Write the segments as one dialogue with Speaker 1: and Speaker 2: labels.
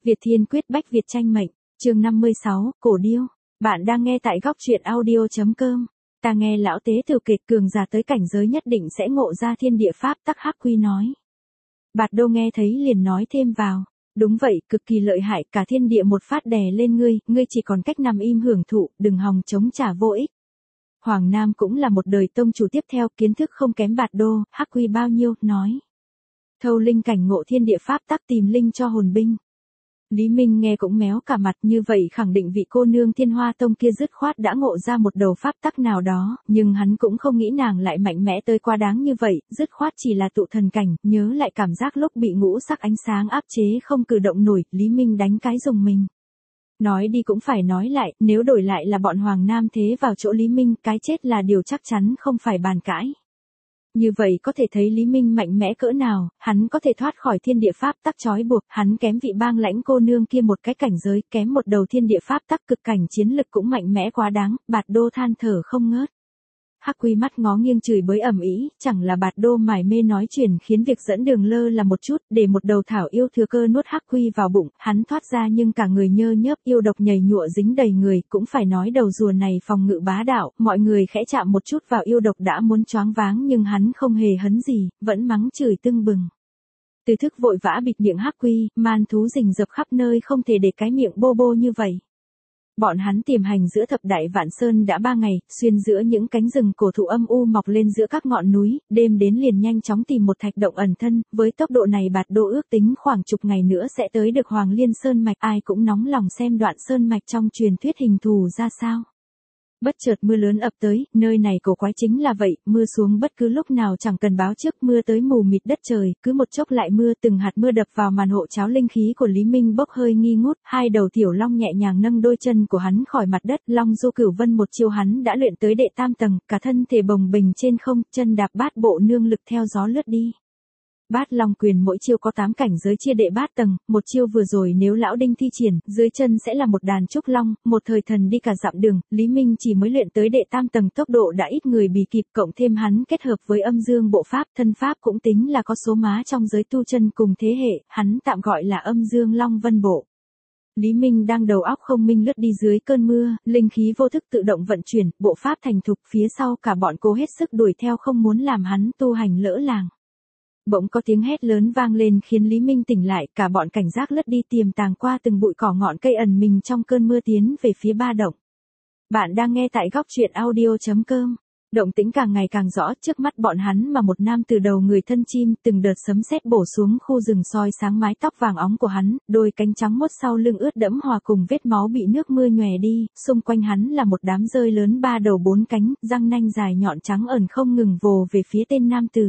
Speaker 1: Việt Thiên Quyết Bách Việt Tranh Mệnh, chương 56, Cổ Điêu. Bạn đang nghe tại góc truyện audio.com. Ta nghe lão tế từ kịch cường giả tới cảnh giới nhất định sẽ ngộ ra thiên địa pháp tắc Hắc Quy nói. Bạt Đô nghe thấy liền nói thêm vào. Đúng vậy, cực kỳ lợi hại, cả thiên địa một phát đè lên ngươi chỉ còn cách nằm im hưởng thụ, đừng hòng chống trả vô ích. Hoàng Nam cũng là một đời tông chủ tiếp theo, kiến thức không kém Bạt Đô, Hắc Quy bao nhiêu, nói. Thâu linh cảnh ngộ thiên địa pháp tắc tìm linh cho hồn binh. Lý Minh nghe cũng méo cả mặt, như vậy khẳng định vị cô nương Thiên Hoa Tông kia dứt khoát đã ngộ ra một đầu pháp tắc nào đó, nhưng hắn cũng không nghĩ nàng lại mạnh mẽ tới quá đáng như vậy, dứt khoát chỉ là tụ thần cảnh, nhớ lại cảm giác lúc bị ngũ sắc ánh sáng áp chế không cử động nổi, Lý Minh đánh cái dùng mình. Nói đi cũng phải nói lại, nếu đổi lại là bọn Hoàng Nam thế vào chỗ Lý Minh, cái chết là điều chắc chắn không phải bàn cãi. Như vậy có thể thấy Lý Minh mạnh mẽ cỡ nào, hắn có thể thoát khỏi thiên địa pháp tắc trói buộc, hắn kém vị bang lãnh cô nương kia một cái cảnh giới, kém một đầu thiên địa pháp tắc cực cảnh chiến lực cũng mạnh mẽ quá đáng, Bạt Đô than thở không ngớt. Hắc Quy mắt ngó nghiêng chửi bới ầm ĩ, chẳng là Bạt Đô mải mê nói chuyện khiến việc dẫn đường lơ là một chút, để một đầu thảo yêu thừa cơ nuốt Hắc Quy vào bụng, hắn thoát ra nhưng cả người nhơ nhớp, yêu độc nhầy nhụa dính đầy người, cũng phải nói đầu rùa này phòng ngự bá đạo, mọi người khẽ chạm một chút vào yêu độc đã muốn choáng váng nhưng hắn không hề hấn gì, vẫn mắng chửi tưng bừng. Từ thức vội vã bịt miệng Hắc Quy, man thú rình rập khắp nơi không thể để cái miệng bô bô như vậy. Bọn hắn tiềm hành giữa thập đại vạn sơn đã 3 ngày, xuyên giữa những cánh rừng cổ thụ âm u mọc lên giữa các ngọn núi, đêm đến liền nhanh chóng tìm một thạch động ẩn thân, với tốc độ này Bạt Đô ước tính khoảng chục ngày nữa sẽ tới được Hoàng Liên Sơn Mạch, ai cũng nóng lòng xem đoạn Sơn Mạch trong truyền thuyết hình thù ra sao. Bất chợt mưa lớn ập tới, nơi này cổ quái chính là vậy, mưa xuống bất cứ lúc nào chẳng cần báo trước, mưa tới mù mịt đất trời, cứ một chốc lại mưa, từng hạt mưa đập vào màn hộ cháo linh khí của Lý Minh bốc hơi nghi ngút, hai đầu tiểu long nhẹ nhàng nâng đôi chân của hắn khỏi mặt đất, Long Du Cửu Vân một chiêu hắn đã luyện tới đệ tam tầng, cả thân thể bồng bềnh trên không, chân đạp bát bộ nương lực theo gió lướt đi. Bát Long Quyền mỗi chiêu có 8 cảnh giới chia đệ bát tầng, một chiêu vừa rồi nếu lão đinh thi triển, dưới chân sẽ là một đàn trúc long, một thời thần đi cả dặm đường, Lý Minh chỉ mới luyện tới đệ tam tầng tốc độ đã ít người bì kịp, cộng thêm hắn kết hợp với âm dương bộ pháp, thân pháp cũng tính là có số má trong giới tu chân cùng thế hệ, hắn tạm gọi là âm dương long vân bộ. Lý Minh đang đầu óc không minh lướt đi dưới cơn mưa, linh khí vô thức tự động vận chuyển, bộ pháp thành thục, phía sau cả bọn cố hết sức đuổi theo không muốn làm hắn tu hành lỡ làng. Bỗng có tiếng hét lớn vang lên khiến Lý Minh tỉnh lại, cả bọn cảnh giác lướt đi tiềm tàng qua từng bụi cỏ ngọn cây ẩn mình trong cơn mưa tiến về phía ba động. Bạn đang nghe tại góc truyện audio.com. Động tĩnh càng ngày càng rõ, trước mắt bọn hắn mà một nam từ đầu người thân chim, từng đợt sấm sét bổ xuống khu rừng soi sáng mái tóc vàng óng của hắn, đôi cánh trắng mốt sau lưng ướt đẫm hòa cùng vết máu bị nước mưa nhòe đi, xung quanh hắn là một đám rơi lớn 3 đầu 4 cánh, răng nanh dài nhọn trắng ẩn không ngừng vồ về phía tên nam tử.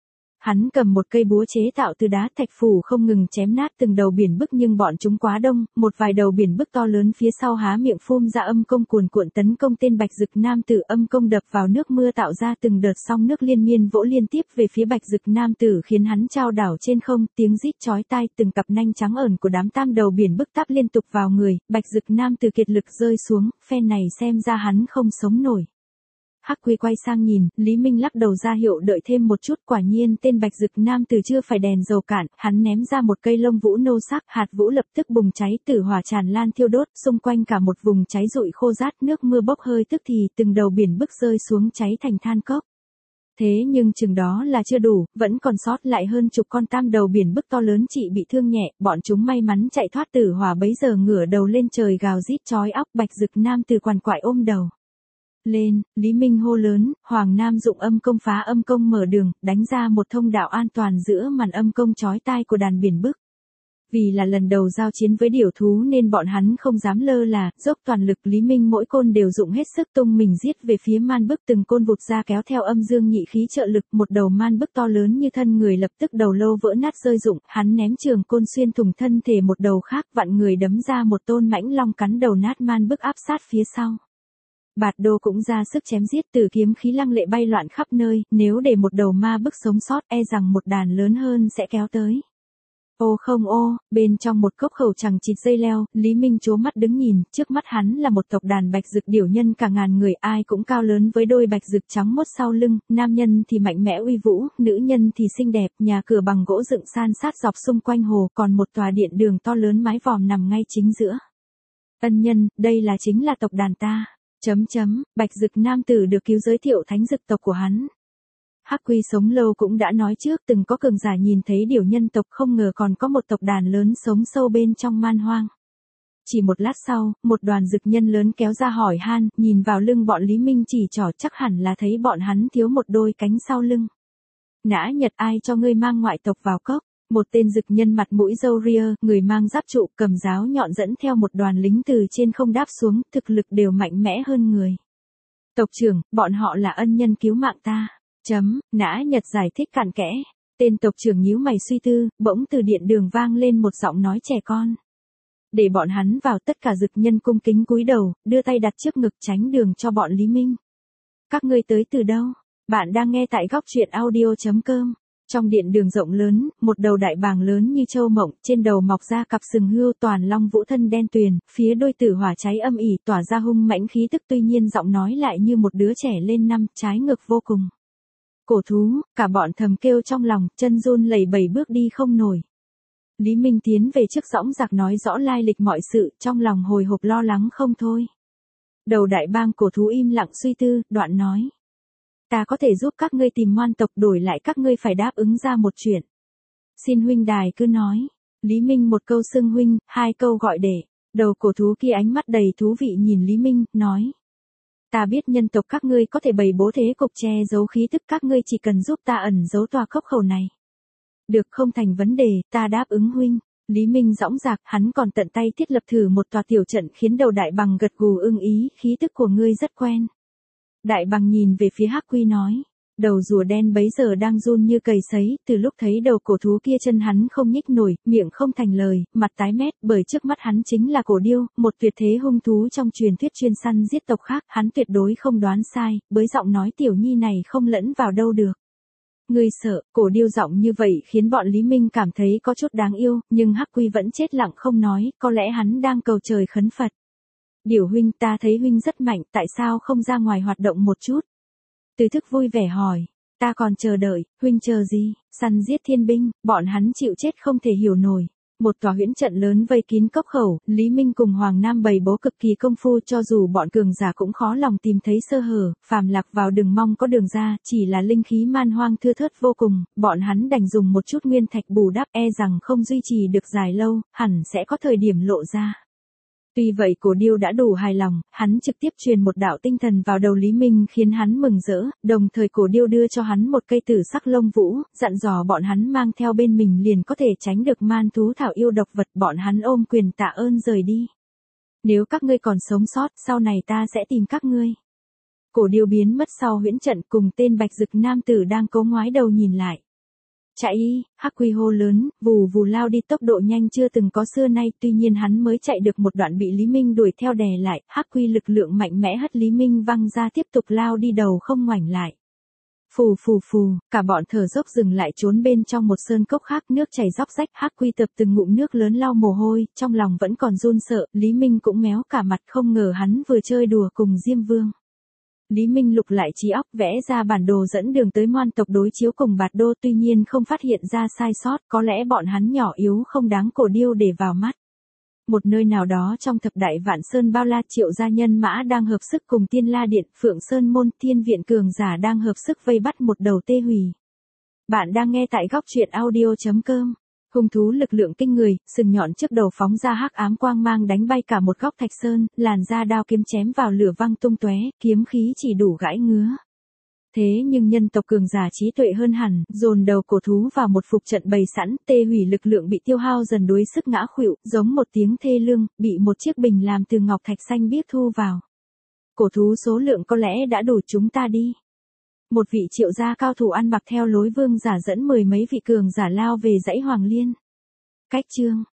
Speaker 1: Hắn cầm một cây búa chế tạo từ đá thạch phủ không ngừng chém nát từng đầu biển bức nhưng bọn chúng quá đông, một vài đầu biển bức to lớn phía sau há miệng phun ra âm công cuồn cuộn tấn công tên Bạch Dực nam tử, âm công đập vào nước mưa tạo ra từng đợt sóng nước liên miên vỗ liên tiếp về phía Bạch Dực nam tử khiến hắn chao đảo trên không, tiếng rít chói tai, từng cặp nanh trắng ẩn của đám tam đầu biển bức táp liên tục vào người, Bạch Dực nam tử kiệt lực rơi xuống, phe này xem ra hắn không sống nổi. Hắc Quy quay sang nhìn, Lý Minh lắc đầu ra hiệu đợi thêm một chút, quả nhiên tên Bạch Dực nam tử chưa phải đèn dầu cạn, hắn ném ra một cây lông vũ nô sắc, hạt vũ lập tức bùng cháy, tử hỏa tràn lan thiêu đốt, xung quanh cả một vùng cháy rụi khô rát, nước mưa bốc hơi tức thì, từng đầu biển bức rơi xuống cháy thành than cốc. Thế nhưng chừng đó là chưa đủ, vẫn còn sót lại hơn chục con tam đầu biển bức to lớn chị bị thương nhẹ, bọn chúng may mắn chạy thoát tử hỏa bấy giờ ngửa đầu lên trời gào rít chói óc, Bạch Dực nam tử quằn quại ôm đầu. Lên, Lý Minh hô lớn, Hoàng Nam dụng âm công phá âm công mở đường, đánh ra một thông đạo an toàn giữa màn âm công chói tai của đàn biển bức. Vì là lần đầu giao chiến với điểu thú nên bọn hắn không dám lơ là, dốc toàn lực, Lý Minh mỗi côn đều dụng hết sức tung mình giết về phía man bức, từng côn vụt ra kéo theo âm dương nhị khí trợ lực, một đầu man bức to lớn như thân người lập tức đầu lâu vỡ nát rơi rụng, hắn ném trường côn xuyên thủng thân thể một đầu khác, vặn người đấm ra một tôn mãnh long cắn đầu nát man bức áp sát phía sau. Bạt Đô cũng ra sức chém giết, từ kiếm khí lăng lệ bay loạn khắp nơi, nếu để một đầu ma bức sống sót e rằng một đàn lớn hơn sẽ kéo tới. Ô không ô, bên trong một cốc khẩu chẳng chịt dây leo, Lý Minh trố mắt đứng nhìn, trước mắt hắn là một tộc đàn bạch dực điểu nhân cả ngàn người, ai cũng cao lớn với đôi bạch dực trắng mốt sau lưng, nam nhân thì mạnh mẽ uy vũ, nữ nhân thì xinh đẹp, nhà cửa bằng gỗ dựng san sát dọc xung quanh hồ, còn một tòa điện đường to lớn mái vòm nằm ngay chính giữa. Ân nhân, đây là chính là tộc đàn ta. Bạch dực nam tử được cứu giới thiệu thánh dực tộc của hắn. Hắc Quy sống lâu cũng đã nói trước từng có cường giả nhìn thấy điểu nhân tộc, không ngờ còn có một tộc đàn lớn sống sâu bên trong man hoang. Chỉ một lát sau, một đoàn dực nhân lớn kéo ra hỏi han, nhìn vào lưng bọn Lý Minh chỉ trỏ, chắc hẳn là thấy bọn hắn thiếu một đôi cánh sau lưng. Nã Nhật, ai cho ngươi mang ngoại tộc vào cốc? Một tên dực nhân mặt mũi râu ria, người mang giáp trụ, cầm giáo nhọn dẫn theo một đoàn lính từ trên không đáp xuống, thực lực đều mạnh mẽ hơn người. Tộc trưởng, bọn họ là ân nhân cứu mạng ta. Nã Nhật giải thích cặn kẽ. Tên tộc trưởng nhíu mày suy tư, bỗng từ điện đường vang lên một giọng nói trẻ con. Để bọn hắn vào, tất cả dực nhân cung kính cúi đầu, đưa tay đặt trước ngực tránh đường cho bọn Lý Minh. Các ngươi tới từ đâu? Bạn đang nghe tại góc truyện audio.com. Trong điện đường rộng lớn, một đầu đại bàng lớn như châu mộng, trên đầu mọc ra cặp sừng hươu, toàn long vũ thân đen tuyền, phía đôi tử hỏa cháy âm ỉ tỏa ra hung mãnh khí tức, tuy nhiên giọng nói lại như một đứa trẻ lên năm, trái ngược vô cùng. Cổ thú, cả bọn thầm kêu trong lòng, chân run lẩy bẩy bước đi không nổi. Lý Minh tiến về trước dõng dạc nói rõ lai lịch mọi sự, trong lòng hồi hộp lo lắng không thôi. Đầu đại bang cổ thú im lặng suy tư, đoạn nói. Ta có thể giúp các ngươi tìm ngoan tộc, đổi lại các ngươi phải đáp ứng ra một chuyện. Xin huynh đài cứ nói. Lý Minh một câu xưng huynh, hai câu gọi để. Đầu cổ thú kia ánh mắt đầy thú vị nhìn Lý Minh, nói. Ta biết nhân tộc các ngươi có thể bày bố thế cục che giấu khí tức, các ngươi chỉ cần giúp ta ẩn giấu tòa cốc khẩu này. Được, không thành vấn đề, ta đáp ứng huynh. Lý Minh dõng dạc, hắn còn tận tay thiết lập thử một tòa tiểu trận, khiến đầu đại bằng gật gù ưng ý, khí tức của ngươi rất quen. Đại bằng nhìn về phía Hắc Quy nói. Đầu rùa đen bấy giờ đang run như cầy sấy, từ lúc thấy đầu cổ thú kia chân hắn không nhích nổi, miệng không thành lời, mặt tái mét, bởi trước mắt hắn chính là cổ điêu, một tuyệt thế hung thú trong truyền thuyết chuyên săn giết tộc khác, hắn tuyệt đối không đoán sai, với giọng nói tiểu nhi này không lẫn vào đâu được. Ngươi sợ? Cổ điêu giọng như vậy khiến bọn Lý Minh cảm thấy có chút đáng yêu, nhưng Hắc Quy vẫn chết lặng không nói, có lẽ hắn đang cầu trời khấn Phật. Điểu huynh, ta thấy huynh rất mạnh, tại sao không ra ngoài hoạt động một chút? Từ Thức vui vẻ hỏi. Ta còn chờ đợi, huynh chờ gì? Săn giết thiên binh, bọn hắn chịu chết không thể hiểu nổi. Một tòa huyễn trận lớn vây kín cốc khẩu, Lý Minh cùng Hoàng Nam bày bố cực kỳ công phu, cho dù bọn cường giả cũng khó lòng tìm thấy sơ hở, phàm lạc vào đừng mong có đường ra, chỉ là linh khí man hoang thưa thớt vô cùng, bọn hắn đành dùng một chút nguyên thạch bù đắp, e rằng không duy trì được dài lâu, hẳn sẽ có thời điểm lộ ra. Tuy vậy cổ điêu đã đủ hài lòng, hắn trực tiếp truyền một đạo tinh thần vào đầu Lý Minh khiến hắn mừng rỡ, đồng thời cổ điêu đưa cho hắn một cây tử sắc lông vũ, dặn dò bọn hắn mang theo bên mình liền có thể tránh được man thú thảo yêu độc vật, bọn hắn ôm quyền tạ ơn rời đi. Nếu các ngươi còn sống sót, sau này ta sẽ tìm các ngươi. Cổ điêu biến mất sau huyễn trận, cùng tên bạch dực nam tử đang cố ngoái đầu nhìn lại. Chạy y, Hắc Quy hô lớn, vù vù lao đi tốc độ nhanh chưa từng có xưa nay, tuy nhiên hắn mới chạy được một đoạn bị Lý Minh đuổi theo đè lại, Hắc Quy lực lượng mạnh mẽ hất Lý Minh văng ra, tiếp tục lao đi đầu không ngoảnh lại. Phù phù phù, cả bọn thở dốc dừng lại trốn bên trong một sơn cốc khác, nước chảy róc rách, Hắc Quy tập từng ngụm nước lớn lau mồ hôi, trong lòng vẫn còn run sợ, Lý Minh cũng méo cả mặt, không ngờ hắn vừa chơi đùa cùng Diêm Vương. Lý Minh lục lại trí óc, vẽ ra bản đồ dẫn đường tới ngoan tộc đối chiếu cùng Bạt Đô, tuy nhiên không phát hiện ra sai sót, có lẽ bọn hắn nhỏ yếu không đáng cổ điêu để vào mắt. Một nơi nào đó trong thập đại vạn sơn bao la, Triệu gia nhân mã đang hợp sức cùng Tiên La Điện, Phượng Sơn môn, Thiên viện cường giả đang hợp sức vây bắt một đầu tê hùy. Bạn đang nghe tại góc truyện audio.com. Hung thú lực lượng kinh người, sừng nhọn trước đầu phóng ra hắc ám quang mang đánh bay cả một góc thạch sơn, làn da đao kiếm chém vào lửa văng tung tóe, kiếm khí chỉ đủ gãi ngứa. Thế nhưng nhân tộc cường giả trí tuệ hơn hẳn, dồn đầu cổ thú vào một phục trận bày sẵn, tê hủy lực lượng bị tiêu hao dần đuối sức ngã khuỵu, giống một tiếng thê lương, bị một chiếc bình làm từ ngọc thạch xanh biếc thu vào. Cổ thú số lượng có lẽ đã đủ, chúng ta đi. Một vị Triệu gia cao thủ ăn mặc theo lối vương giả dẫn mười mấy vị cường giả lao về dãy Hoàng Liên. Cách chương